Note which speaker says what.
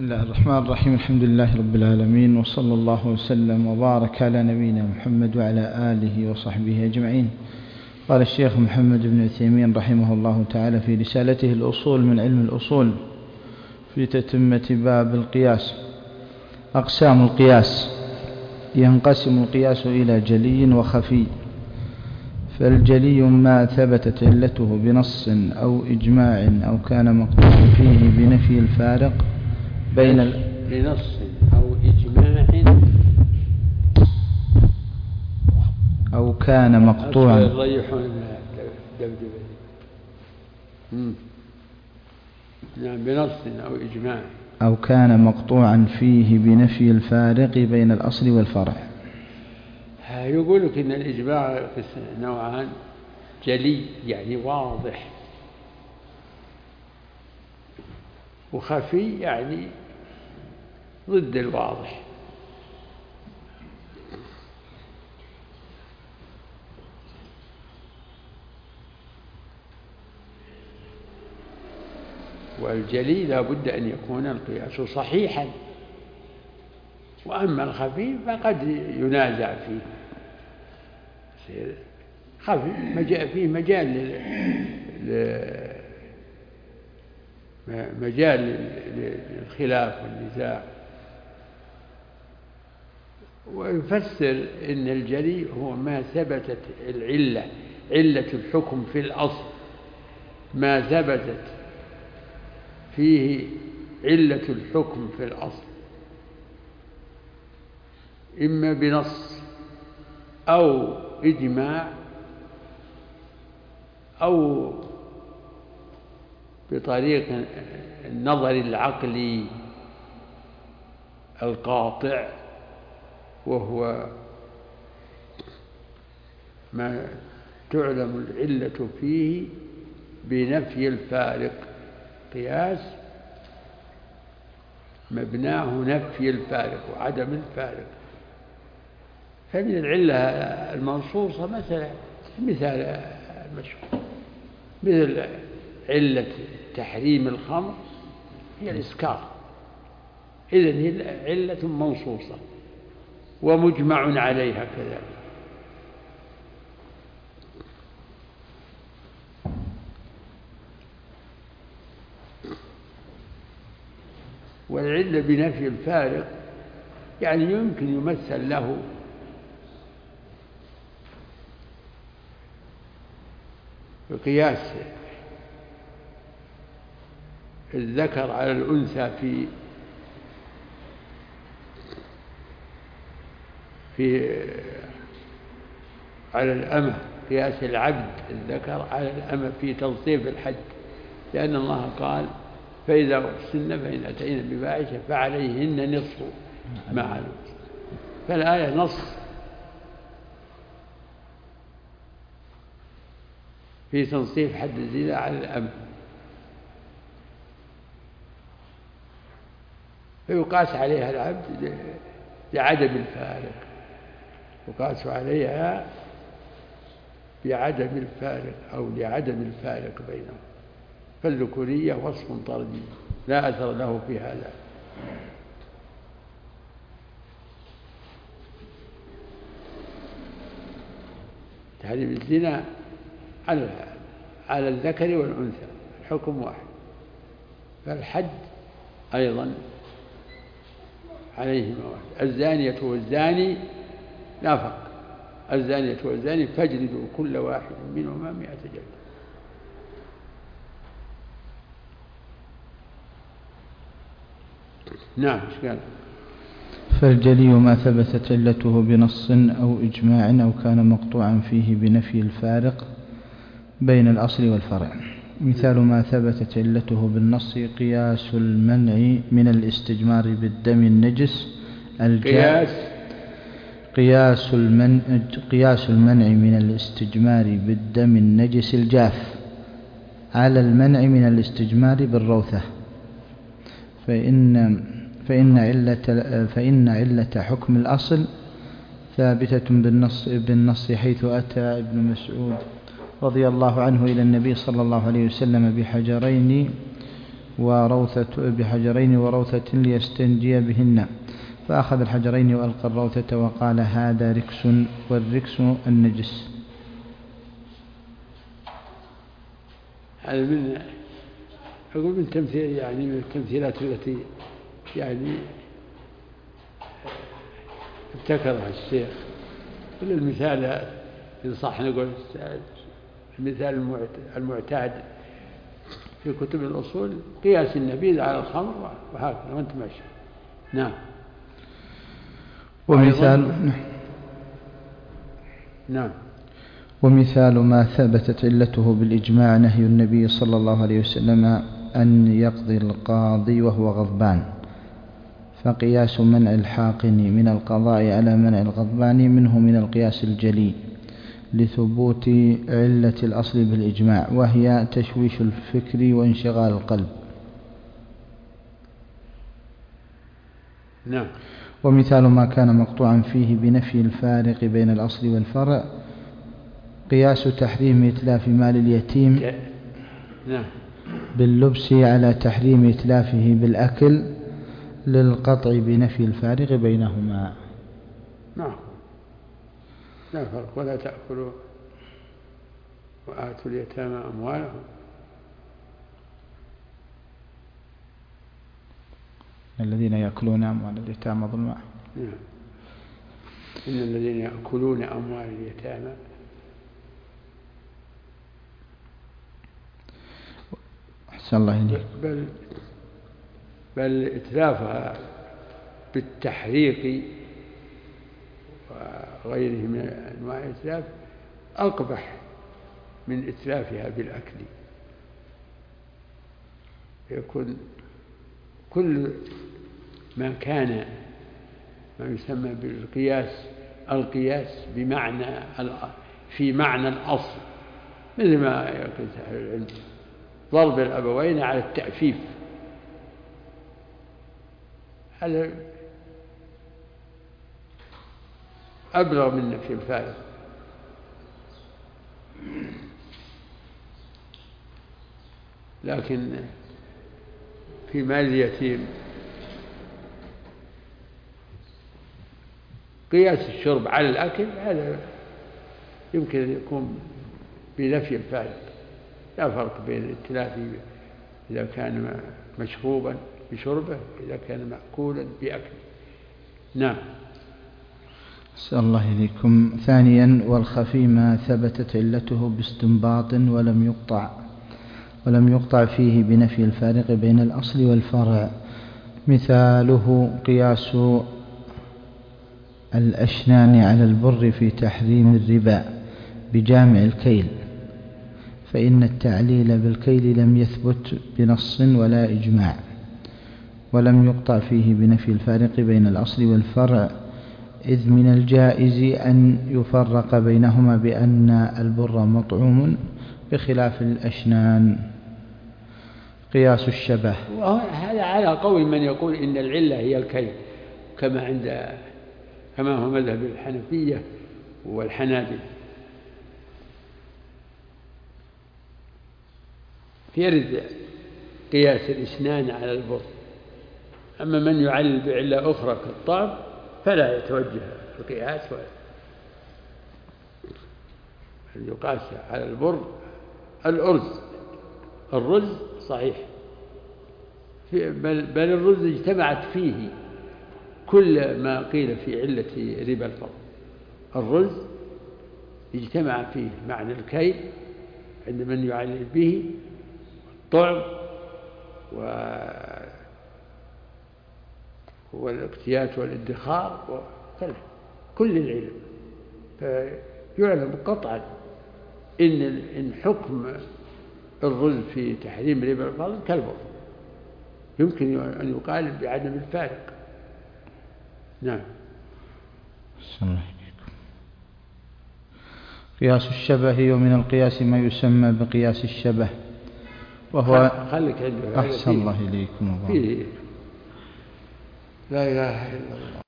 Speaker 1: بسم الله الرحمن الرحيم. الحمد لله رب العالمين، وصلى الله وسلم وبارك على نبينا محمد وعلى آله وصحبه أجمعين. قال الشيخ محمد بن عثيمين رحمه الله تعالى في رسالته الأصول من علم الأصول في تتمة باب القياس: أقسام القياس: ينقسم القياس إلى جلي وخفي. فالجلي ما ثبتت علته بنص أو إجماع أو كان مقطوعا فيه بنفي الفارق بين
Speaker 2: بنص أو إجماع
Speaker 1: أو كان مقطوعا
Speaker 2: بنص أو إجماع
Speaker 1: أو كان مقطوعا فيه بنفي الفارق بين الأصل والفرع.
Speaker 2: يقول لك إن الإجماع نوعان: جلي يعني واضح، وخفي يعني ضد الواضح. والجلي لا بد أن يكون القياس صحيحا، وأما الخفي فقد ينازع فيه. خفي فيه مجال للخلاف والنزاع. ويفسر إن الجلي هو ما ثبتت علة الحكم في الأصل، ما ثبتت فيه علة الحكم في الأصل، إما بنص أو إجماع أو بطريق النظر العقلي القاطع، وهو ما تعلم العلة فيه بنفي الفارق. قياس مبناه نفي الفارق وعدم الفارق. فمن العلة المنصوصة مثال المشهور مثل علة تحريم الخمر هي الإسكار، إذن هي علة منصوصة ومجمع عليها كذلك. والعلة بنفي الفارق يعني يمكن يمثل له قياس الذكر على الأنثى على الأمة، قياس العبد الذكر على الأمة في تنصيف الحد، لأن الله قال: فإذا أحسن فإن أتينا بفاحشة فعليهن نصف ما علوا. فالآية نص في تنصيف حد الزنا على الأمة، فيقاس عليها العبد لعدم الفارق، يقاس عليها بعدم الفارق أو لعدم الفارق بينهم. فالذكورية وصف طردي لا أثر له في هذا. تحريم الزنا على الذكر والأنثى الحكم واحد، فالحد أيضا عليهما واحد. الزانية والزاني لا فرق، الزانية والزاني فاجلدوا كل واحد منهما 100 جلدة. نعم.
Speaker 1: فالجلي ما ثبتت علته بنص أو إجماع أو كان مقطوعا فيه بنفي الفارق بين الأصل والفرع. مثال ما ثبتت علته بالنص: قياس المنع من الاستجمار بالدم النجس قياس المنع من الاستجمار بالدم النجس الجاف على المنع من الاستجمار بالروثة، فإن علة حكم الأصل ثابتة بالنص، حيث أتى ابن مسعود رضي الله عنه إلى النبي صلى الله عليه وسلم بحجرين بحجرين وروثة ليستنجي بهن، فأخذ الحجرين وألقى الروثة وقال: هذا ركس، والركس النجس.
Speaker 2: هذا من تمثيل، يعني من التمثيلات التي يعني ابتكرها الشيخ. كل المثال إن صح نقول المثال المعتاد في كتب الأصول قياس النبيذ على الخمر وهكذا وانت ماشي. نعم.
Speaker 1: ومثال ما ثبتت علته بالإجماع نهي النبي صلى الله عليه وسلم أن يقضي القاضي وهو غضبان، فقياس منع الحاقن من القضاء على منع الغضبان منه من القياس الجلي لثبوت علة الأصل بالإجماع، وهي تشويش الفكر وانشغال القلب.
Speaker 2: نعم.
Speaker 1: ومثال ما كان مقطوعا فيه بنفي الفارق بين الأصل والفرع قياس تحريم إتلاف مال اليتيم باللبس على تحريم إتلافه بالأكل للقطع بنفي الفارق بينهما.
Speaker 2: نعم. لا فرق. ولا تأكلوا وآتوا اليتامى أموالهم.
Speaker 1: الذين يأكلون أموال اليتامى ظلما.
Speaker 2: نعم. إن الذين يأكلون أموال اليتامى
Speaker 1: أحسن الله إليك.
Speaker 2: بل إتلافها بالتحريق وغيره من أنواع الإتلاف أقبح من إتلافها بالأكل. يكون كل ما كان ما يسمى القياس بمعنى في معنى الأصل، مثل ما يقول أهل العلم ضرب الأبوين على التأفيف، هذا أبلغ من نفي الفارق. لكن في مال اليتيم قياس الشرب على الأكل هذا يمكن أن يكون بنفي الفارق. لا فرق بين الاتلاف إذا كان مشروبا بشربه إذا كان مأكولا بأكله. نعم.
Speaker 1: أسأل الله إليكم. ثانيا، والخفي ما ثبتت علته باستنباط ولم يقطع فيه بنفي الفارق بين الأصل والفرع، مثاله قياس الأشنان على البر في تحريم الربا بجامع الكيل، فإن التعليل بالكيل لم يثبت بنص ولا إجماع، ولم يقطع فيه بنفي الفارق بين الأصل والفرع، إذ من الجائز أن يفرق بينهما بأن البر مطعوم بخلاف الأشنان. قياس الشبه،
Speaker 2: هذا على قول من يقول إن العلة هي الكيل، كما هو مذهب الحنفية والحنابلة. يرد قياس الإسنان على البر. أما من يعلل بعلة أخرى كالطعم فلا يتوجه القياس، يقاس على البر الرز صحيح، بل الرز اجتمعت فيه كل ما قيل في علة ربا الفضل. الرز اجتمع فيه معنى الكيل عند من يعلل به، الطعم والاقتيات والادخار كل العلم. فيعلم قطعا إن حكم الرز في تحريم ربا الفضل كالبر، يمكن أن يقال بعدم الفارق. نعم.
Speaker 1: قياس الشبه، ومن القياس ما يسمى بقياس الشبه، وهو
Speaker 2: خليك عنده.
Speaker 1: أحسن الله إليكم.
Speaker 2: فيه لا إله إلا الله.